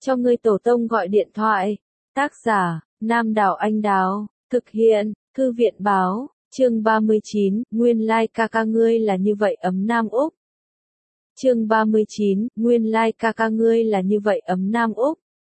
cho ngươi tổ tông gọi điện thoại. Tác giả, Nam Đảo Anh Đào, thực hiện, Thư viện Báo, chương 39, nguyên lai ca ca ngươi là như vậy ấm Nam Úc. Chương 39, nguyên lai ca ca ngươi là như vậy ấm Nam Úc.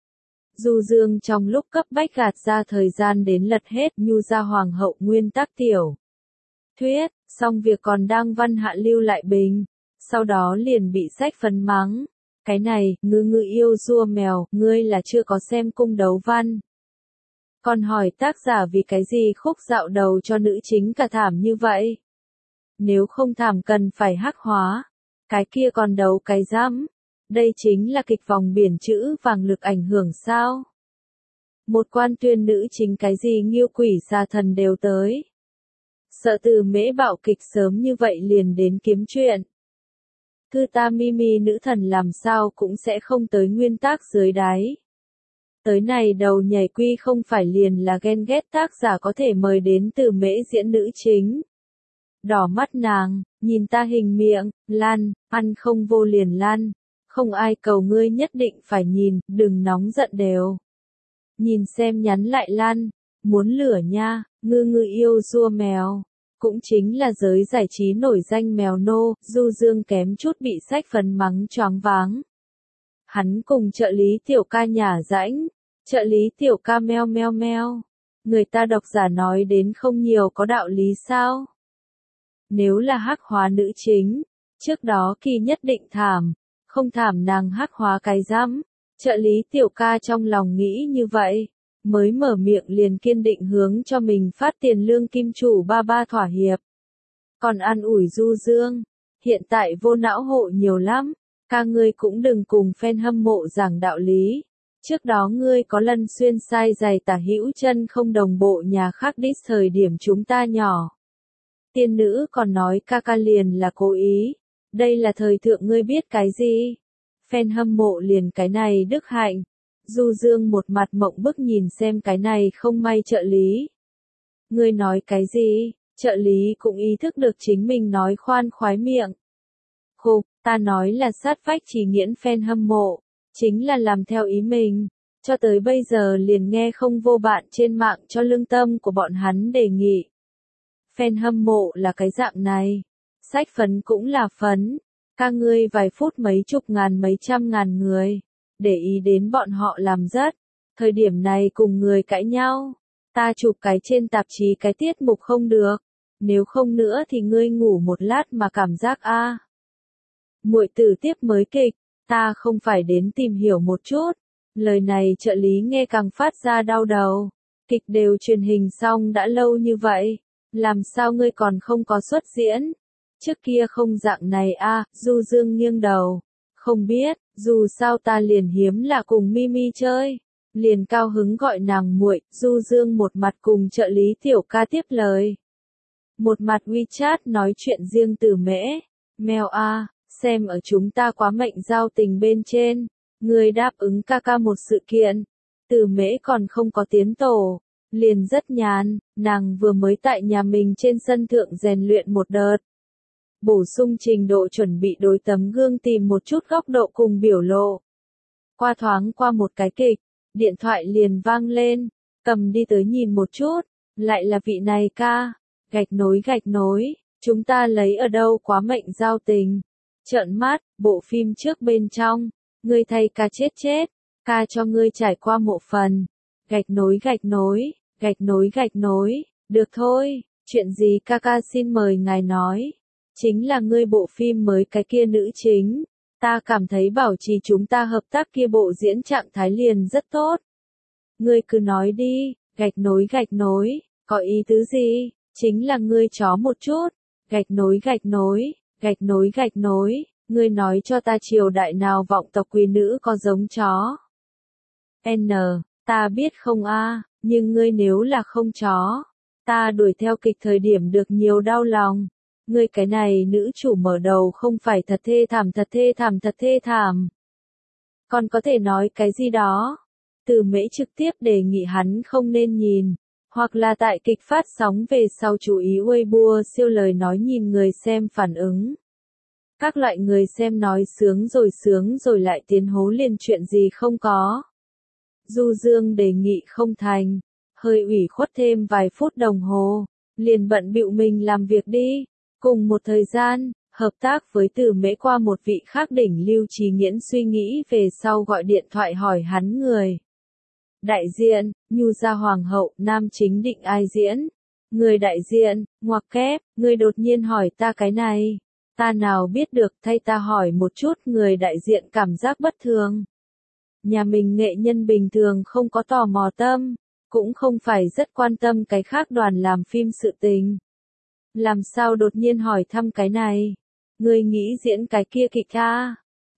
Du Dương trong lúc cấp bách gạt ra thời gian đến lật hết Nhu gia hoàng hậu nguyên tắc tiểu thuyết, xong việc còn đang văn hạ lưu lại bình, sau đó liền bị sách phấn mắng. Cái này, ngư yêu rua mèo, ngươi là chưa có xem cung đấu văn. Còn hỏi tác giả vì cái gì khúc dạo đầu cho nữ chính cả thảm như vậy. Nếu không thảm cần phải hắc hóa. Cái kia còn đấu cái rắm. Đây chính là kịch vòng biển chữ vàng lực ảnh hưởng sao. Một quan tuyên nữ chính cái gì nghiêu quỷ xa thần đều tới. Sợ từ mễ bạo kịch sớm như vậy liền đến kiếm chuyện. Thư ta Mimi nữ thần làm sao cũng sẽ không tới nguyên tác dưới đáy. Tới này đầu nhảy quy không phải liền là ghen ghét tác giả có thể mời đến từ mễ diễn nữ chính. Đỏ mắt nàng, nhìn ta hình miệng, lan, ăn không vô liền lan. Không ai cầu ngươi nhất định phải nhìn, đừng nóng giận đều. Nhìn xem nhắn lại lan, muốn lửa nha, ngư yêu rua mèo. Cũng chính là giới giải trí nổi danh mèo nô, Du Dương kém chút bị sách phấn mắng choáng váng. Hắn cùng trợ lý tiểu ca nhả rãnh, trợ lý tiểu ca meo meo meo. Người ta độc giả nói đến không nhiều có đạo lý sao? Nếu là hắc hóa nữ chính, trước đó Kỳ nhất định thảm, không thảm nàng hắc hóa cái rắm. Trợ lý tiểu ca trong lòng nghĩ như vậy, mới mở miệng liền kiên định hướng cho mình phát tiền lương kim chủ ba thỏa hiệp. Còn an ủi Du Dương, hiện tại vô não hộ nhiều lắm, ca ngươi cũng đừng cùng fan hâm mộ giảng đạo lý. Trước đó ngươi có lần xuyên sai giày tả hữu chân không đồng bộ nhà khác diss thời điểm chúng ta nhỏ. Tiên nữ còn nói ca ca liền là cố ý, đây là thời thượng ngươi biết cái gì? Fan hâm mộ liền cái này đức hạnh. Du Dương một mặt mộng bức nhìn xem cái này không may trợ lý. Ngươi nói cái gì? Trợ lý cũng ý thức được chính mình nói khoan khoái miệng. Khục, ta nói là sát vách chỉ nghiễn fan hâm mộ, chính là làm theo ý mình. Cho tới bây giờ liền nghe không vô bạn trên mạng cho lương tâm của bọn hắn đề nghị. Fan hâm mộ là cái dạng này. Sách phấn cũng là phấn. Ca ngươi vài phút mấy chục ngàn mấy trăm ngàn người. Để ý đến bọn họ làm rất. Thời điểm này cùng người cãi nhau. Ta chụp cái trên tạp chí cái tiết mục không được. Nếu không nữa thì ngươi ngủ một lát mà cảm giác a. Muội tử tiếp mới kịch. Ta không phải đến tìm hiểu một chút. Lời này trợ lý nghe càng phát ra đau đầu. Kịch đều truyền hình xong đã lâu như vậy. Làm sao ngươi còn không có xuất diễn? Trước kia không dạng này a. Du Dương nghiêng đầu. Không biết, dù sao ta liền hiếm là cùng Mimi chơi. Liền cao hứng gọi nàng muội. Du Dương một mặt cùng trợ lý tiểu ca tiếp lời. Một mặt WeChat nói chuyện riêng từ mễ. Mèo a, xem ở chúng ta quá mệnh giao tình bên trên. Người đáp ứng ca ca một sự kiện. Từ mễ còn không có tiến tổ. Liền rất nhàn, nàng vừa mới tại nhà mình trên sân thượng rèn luyện một đợt. Bổ sung trình độ chuẩn bị đối tấm gương tìm một chút góc độ cùng biểu lộ. Qua thoáng qua một cái kịch, điện thoại liền vang lên, cầm đi tới nhìn một chút, lại là vị này ca, gạch nối, chúng ta lấy ở đâu quá mệnh giao tình. Trợn mắt, bộ phim trước bên trong, ngươi thay ca chết, ca cho ngươi trải qua mộ phần. Gạch nối, được thôi, chuyện gì ca ca xin mời ngài nói. Chính là ngươi bộ phim mới cái kia nữ chính. Ta cảm thấy bảo trì chúng ta hợp tác kia bộ diễn trạng thái liền rất tốt. Ngươi cứ nói đi, gạch nối, có ý tứ gì? Chính là ngươi chó một chút. Gạch nối, ngươi nói cho ta triều đại nào vọng tộc quý nữ có giống chó. N, ta biết không a, nhưng ngươi nếu là không chó, ta đuổi theo kịch thời điểm được nhiều đau lòng. Ngươi cái này nữ chủ mở đầu không phải thật thê thảm. Còn có thể nói cái gì đó. Từ mễ trực tiếp đề nghị hắn không nên nhìn. Hoặc là tại kịch phát sóng về sau chú ý Weibo siêu lời nói nhìn người xem phản ứng. Các loại người xem nói sướng rồi lại tiến hố liền chuyện gì không có. Du Dương đề nghị không thành, hơi ủy khuất thêm vài phút đồng hồ, liền bận bịu mình làm việc đi. Cùng một thời gian, hợp tác với Từ Mễ qua một vị khác đỉnh Lưu Chí Nghiễn suy nghĩ về sau gọi điện thoại hỏi hắn người. Đại diện, Nhu gia hoàng hậu, nam chính định ai diễn? Người đại diện, ngoặc kép, người đột nhiên hỏi ta cái này. Ta nào biết được, thay ta hỏi một chút. Người đại diện cảm giác bất thường. Nhà mình nghệ nhân bình thường không có tò mò tâm, cũng không phải rất quan tâm cái khác đoàn làm phim sự tình. Làm sao đột nhiên hỏi thăm cái này? Người nghĩ diễn cái kia kịch à?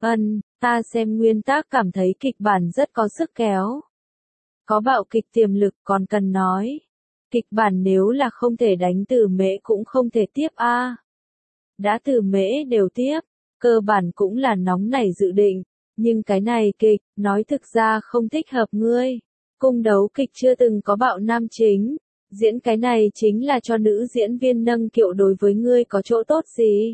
Ta xem nguyên tác cảm thấy kịch bản rất có sức kéo. Có bạo kịch tiềm lực còn cần nói. Kịch bản nếu là không thể đánh Từ Mễ cũng không thể tiếp a. Đã Từ Mễ đều tiếp, cơ bản cũng là nóng nảy dự định, nhưng cái này kịch, nói thực ra không thích hợp ngươi. Cung đấu kịch chưa từng có bạo nam chính, diễn cái này chính là cho nữ diễn viên nâng kiệu, đối với ngươi có chỗ tốt gì?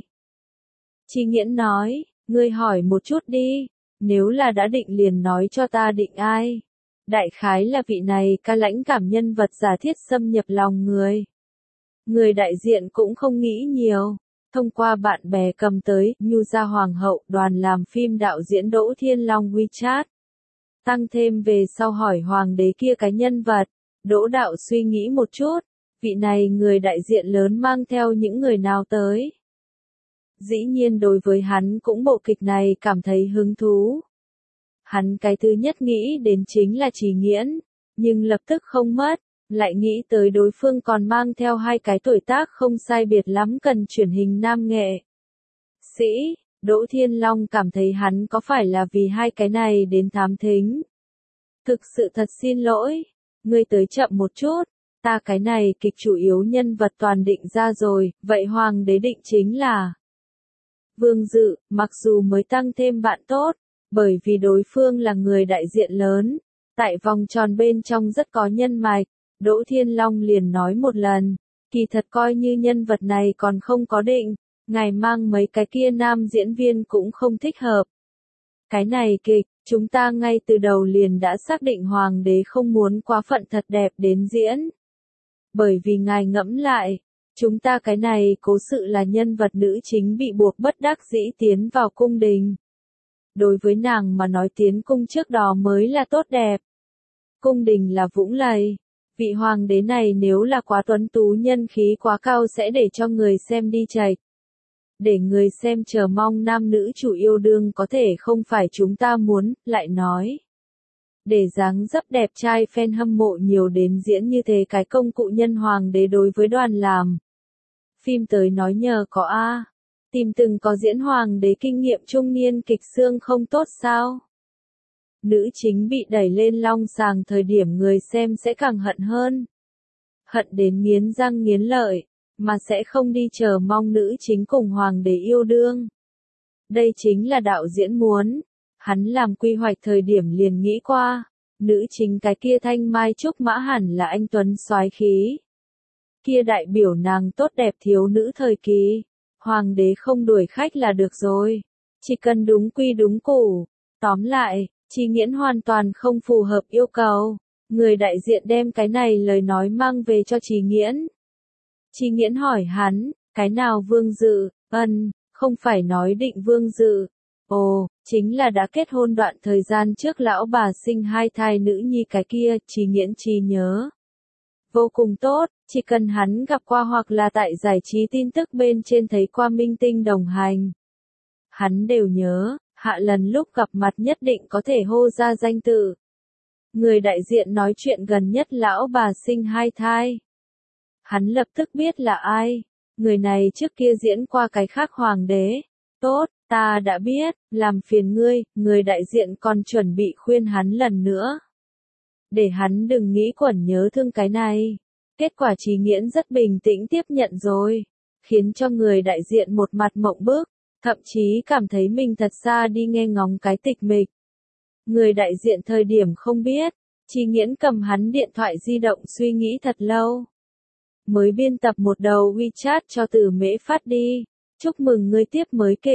Chi Nghiễn nói, ngươi hỏi một chút đi, nếu là đã định liền nói cho ta định ai. Đại khái là vị này ca lãnh cảm nhân vật giả thiết xâm nhập lòng người. Người đại diện cũng không nghĩ nhiều, thông qua bạn bè cầm tới Nhu gia hoàng hậu, đoàn làm phim đạo diễn Đỗ Thiên Long WeChat. Tăng thêm về sau hỏi hoàng đế kia cái nhân vật, Đỗ đạo suy nghĩ một chút, vị này người đại diện lớn mang theo những người nào tới. Dĩ nhiên đối với hắn cũng bộ kịch này cảm thấy hứng thú. Hắn cái thứ nhất nghĩ đến chính là Chí Nghiễn, nhưng lập tức không mất, lại nghĩ tới đối phương còn mang theo hai cái tuổi tác không sai biệt lắm cần truyền hình nam nghệ. Sĩ, Đỗ Thiên Long cảm thấy hắn có phải là vì hai cái này đến thám thính. Thực sự thật xin lỗi, ngươi tới chậm một chút, ta cái này kịch chủ yếu nhân vật toàn định ra rồi, vậy hoàng đế định chính là Vương Dự, mặc dù mới tăng thêm bạn tốt, bởi vì đối phương là người đại diện lớn, tại vòng tròn bên trong rất có nhân mạch, Đỗ Thiên Long liền nói một lần, kỳ thật coi như nhân vật này còn không có định, ngài mang mấy cái kia nam diễn viên cũng không thích hợp. Cái này kịch, chúng ta ngay từ đầu liền đã xác định hoàng đế không muốn quá phận thật đẹp đến diễn. Bởi vì ngài ngẫm lại, chúng ta cái này cố sự là nhân vật nữ chính bị buộc bất đắc dĩ tiến vào cung đình. Đối với nàng mà nói tiến cung trước đó mới là tốt đẹp. Cung đình là vũng lầy. Vị hoàng đế này nếu là quá tuấn tú nhân khí quá cao sẽ để cho người xem đi chệch. Để người xem chờ mong nam nữ chủ yêu đương có thể không phải chúng ta muốn, lại nói. Để dáng dấp đẹp trai fan hâm mộ nhiều đến diễn như thế cái công cụ nhân hoàng đế đối với đoàn làm phim tới nói nhờ có a. Tìm từng có diễn hoàng đế kinh nghiệm trung niên kịch xương không tốt sao? Nữ chính bị đẩy lên long sàng thời điểm người xem sẽ càng hận hơn. Hận đến nghiến răng nghiến lợi, mà sẽ không đi chờ mong nữ chính cùng hoàng đế yêu đương. Đây chính là đạo diễn muốn. Hắn làm quy hoạch thời điểm liền nghĩ qua, nữ chính cái kia thanh mai trúc mã hẳn là anh tuấn soái khí. Kia đại biểu nàng tốt đẹp thiếu nữ thời kỳ. Hoàng đế không đuổi khách là được rồi. Chỉ cần đúng quy đúng củ. Tóm lại, Chí Nghiễn hoàn toàn không phù hợp yêu cầu. Người đại diện đem cái này lời nói mang về cho Chí Nghiễn. Chí Nghiễn hỏi hắn, cái nào Vương Dự? Không phải nói định Vương Dự. Ồ, chính là đã kết hôn đoạn thời gian trước lão bà sinh hai thai nữ nhi cái kia. Chí Nghiễn trí nhớ vô cùng tốt, chỉ cần hắn gặp qua hoặc là tại giải trí tin tức bên trên thấy qua minh tinh đồng hành. Hắn đều nhớ, hạ lần lúc gặp mặt nhất định có thể hô ra danh tự. Người đại diện nói chuyện gần nhất lão bà sinh hai thai. Hắn lập tức biết là ai, người này trước kia diễn qua cái khác hoàng đế. Tốt, ta đã biết, làm phiền ngươi, người đại diện còn chuẩn bị khuyên hắn lần nữa. Để hắn đừng nghĩ quẩn nhớ thương cái này. Kết quả Chí Nghiễn rất bình tĩnh tiếp nhận rồi, khiến cho người đại diện một mặt mộng bức, thậm chí cảm thấy mình thật ra đi nghe ngóng cái tịch mịch. Người đại diện thời điểm không biết, Chí Nghiễn cầm hắn điện thoại di động suy nghĩ thật lâu. Mới biên tập một đầu WeChat cho Từ Mễ phát đi, chúc mừng ngươi tiếp mới kịch,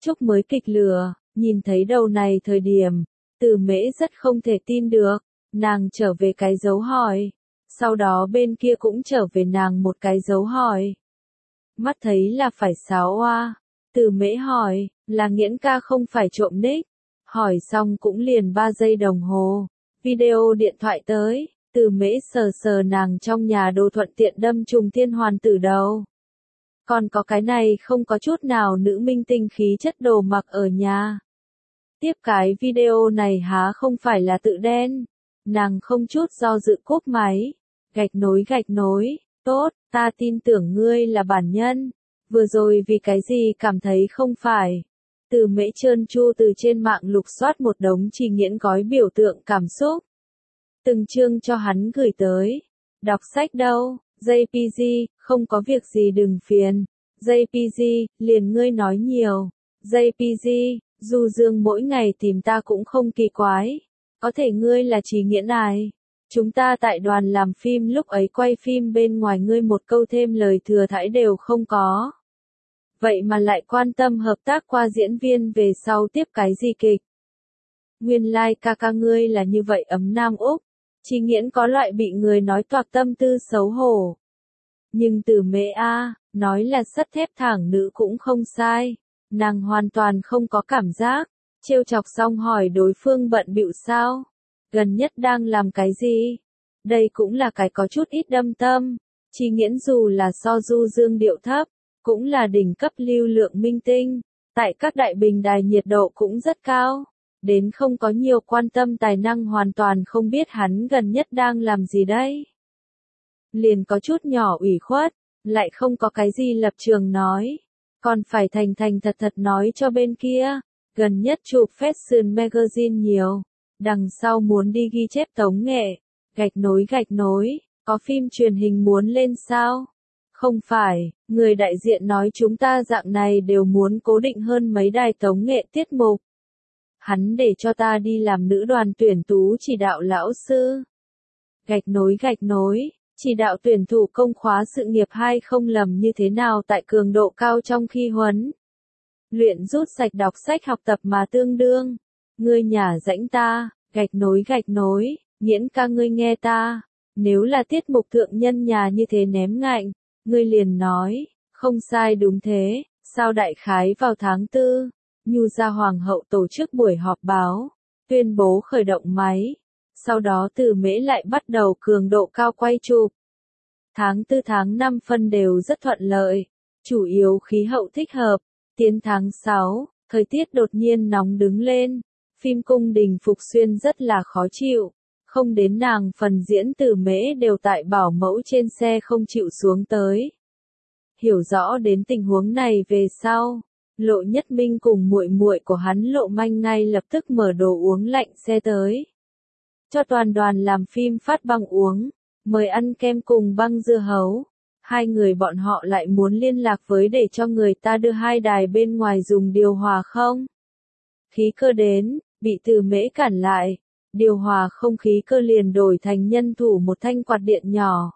Chúc mới kịch lừa, nhìn thấy đầu này thời điểm, Từ Mễ rất không thể tin được, nàng trở về cái dấu hỏi. Sau đó bên kia cũng trở về nàng một cái dấu hỏi. Mắt thấy là phải sáo oa, Từ Mễ hỏi, là Nghiễn ca không phải trộm nick. Hỏi xong cũng liền 3 giây đồng hồ, video điện thoại tới, Từ Mễ sờ sờ nàng trong nhà đồ thuận tiện đâm trùng thiên hoàn tử đầu. Còn có cái này không có chút nào nữ minh tinh khí chất đồ mặc ở nhà. Tiếp cái video này há không phải là tự đen. Nàng không chút do dự cúp máy. Gạch nối, tốt, ta tin tưởng ngươi là bản nhân. Vừa rồi vì cái gì cảm thấy không phải. Từ Mễ trơn tru từ trên mạng lục soát một đống Trì Nghiễn gói biểu tượng cảm xúc. Từng chương cho hắn gửi tới. Đọc sách đâu, JPG, không có việc gì đừng phiền. JPG, liền ngươi nói nhiều. JPG, Du Dương mỗi ngày tìm ta cũng không kỳ quái. Có thể ngươi là Trì Nghiễn ai? Chúng ta tại đoàn làm phim lúc ấy quay phim bên ngoài ngươi một câu thêm lời thừa thãi đều không có. Vậy mà lại quan tâm hợp tác qua diễn viên về sau tiếp cái gì kịch. Nguyên lai ca ca ngươi là như vậy ấm Nam Úc. Trì Nghiễn có loại bị người nói toạc tâm tư xấu hổ. Nhưng Từ Mễ a, nói là sắt thép thẳng nữ cũng không sai. Nàng hoàn toàn không có cảm giác. Trêu chọc xong hỏi đối phương bận bịu sao? Gần nhất đang làm cái gì? Đây cũng là cái có chút ít đâm tâm. Trì Nghiễn dù là so Du Dương điệu thấp, cũng là đỉnh cấp lưu lượng minh tinh. Tại các đại bình đài nhiệt độ cũng rất cao. Đến không có nhiều quan tâm tài năng hoàn toàn không biết hắn gần nhất đang làm gì đây. Liền có chút nhỏ ủy khuất, lại không có cái gì lập trường nói. Còn phải thành thành thật thật nói cho bên kia. Gần nhất chụp Fashion Magazine nhiều. Đằng sau muốn đi ghi chép tống nghệ. Gạch nối, có phim truyền hình muốn lên sao? Không phải, người đại diện nói chúng ta dạng này đều muốn cố định hơn mấy đài tống nghệ tiết mục. Hắn để cho ta đi làm nữ đoàn tuyển tú chỉ đạo lão sư. Gạch nối, chỉ đạo tuyển thủ công khóa sự nghiệp hay không lầm như thế nào tại cường độ cao trong khi huấn. Luyện rút sạch đọc sách học tập mà tương đương. Ngươi nhả rãnh ta, gạch nối, Nghiễn ca ngươi nghe ta. Nếu là tiết mục thượng nhân nhà như thế ném ngạnh, ngươi liền nói, không sai đúng thế, sao đại khái vào tháng 4, Nhu gia hoàng hậu tổ chức buổi họp báo, tuyên bố khởi động máy. Sau đó Từ Mễ lại bắt đầu cường độ cao quay chụp. Tháng 4 tháng 5 phân đều rất thuận lợi, chủ yếu khí hậu thích hợp. Tiến tháng 6, thời tiết đột nhiên nóng đứng lên, phim cung đình Phục Xuyên rất là khó chịu, không đến nàng phần diễn Từ Mễ đều tại bảo mẫu trên xe không chịu xuống tới. Hiểu rõ đến tình huống này về sau, Lộ Nhất Minh cùng muội muội của hắn Lộ Manh ngay lập tức mở đồ uống lạnh xe tới. Cho toàn đoàn làm phim phát băng uống, mời ăn kem cùng băng dưa hấu. Hai người bọn họ lại muốn liên lạc với để cho người ta đưa hai đài bên ngoài dùng điều hòa không? Khí cơ đến, bị Từ Mễ cản lại. Điều hòa không khí cơ liền đổi thành nhân thủ một thanh quạt điện nhỏ.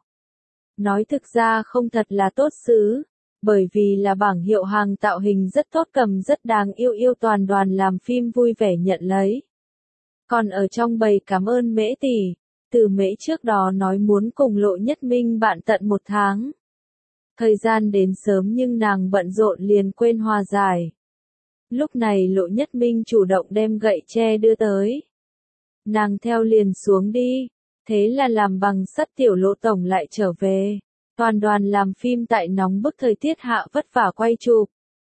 Nói thực ra không thật là tốt xứ, bởi vì là bảng hiệu hàng tạo hình rất tốt cầm rất đáng yêu toàn đoàn làm phim vui vẻ nhận lấy. Còn ở trong bầy cảm ơn Mễ tỷ, Từ Mễ trước đó nói muốn cùng Lộ Nhất Minh bạn tận 1 tháng. Thời gian đến sớm nhưng nàng bận rộn liền quên hòa giải. Lúc này Lộ Nhất Minh chủ động đem gậy tre đưa tới. Nàng theo liền xuống đi, thế là làm bằng sắt tiểu Lộ tổng lại trở về. Toàn đoàn làm phim tại nóng bức thời tiết hạ vất vả quay chụp.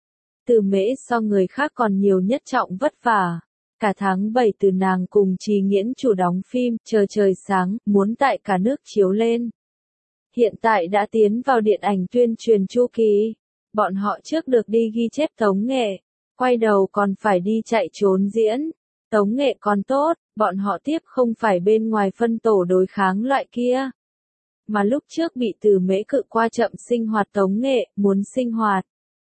Từ Mễ so người khác còn nhiều nhất trọng vất vả. Cả tháng 7 từ nàng cùng Trì Nghiễn chủ đóng phim, chờ trời sáng, muốn tại cả nước chiếu lên. Hiện tại đã tiến vào điện ảnh tuyên truyền chu kỳ. Bọn họ trước được đi ghi chép tống nghệ, quay đầu còn phải đi chạy trốn diễn. Tống nghệ còn tốt, bọn họ tiếp không phải bên ngoài phân tổ đối kháng loại kia. Mà lúc trước bị Từ Mễ cự qua chậm sinh hoạt tống nghệ, muốn sinh hoạt.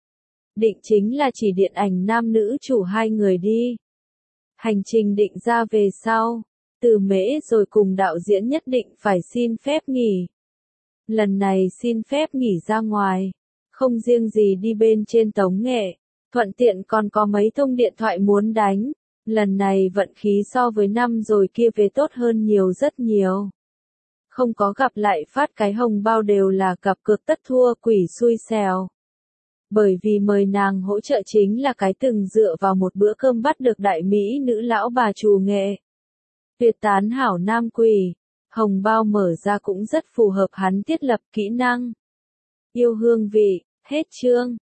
Định chính là chỉ điện ảnh nam nữ chủ hai người đi. Hành trình định ra về sau, Từ Mễ rồi cùng đạo diễn nhất định phải xin phép nghỉ. Lần này xin phép nghỉ ra ngoài, không riêng gì đi bên trên tống nghệ, Thuận tiện còn có mấy thông điện thoại muốn đánh. Lần này vận khí so với năm rồi kia về tốt hơn nhiều rất nhiều. Không có gặp lại phát cái hồng bao đều là cặp cược tất thua quỷ xui xẻo. Bởi vì mời nàng hỗ trợ chính là cái từng dựa vào một bữa cơm bắt được đại mỹ nữ lão bà trù nghệ. Tuyệt tán hảo nam quỷ, hồng bao mở ra cũng rất phù hợp hắn thiết lập kỹ năng. Yêu hương vị, hết chương.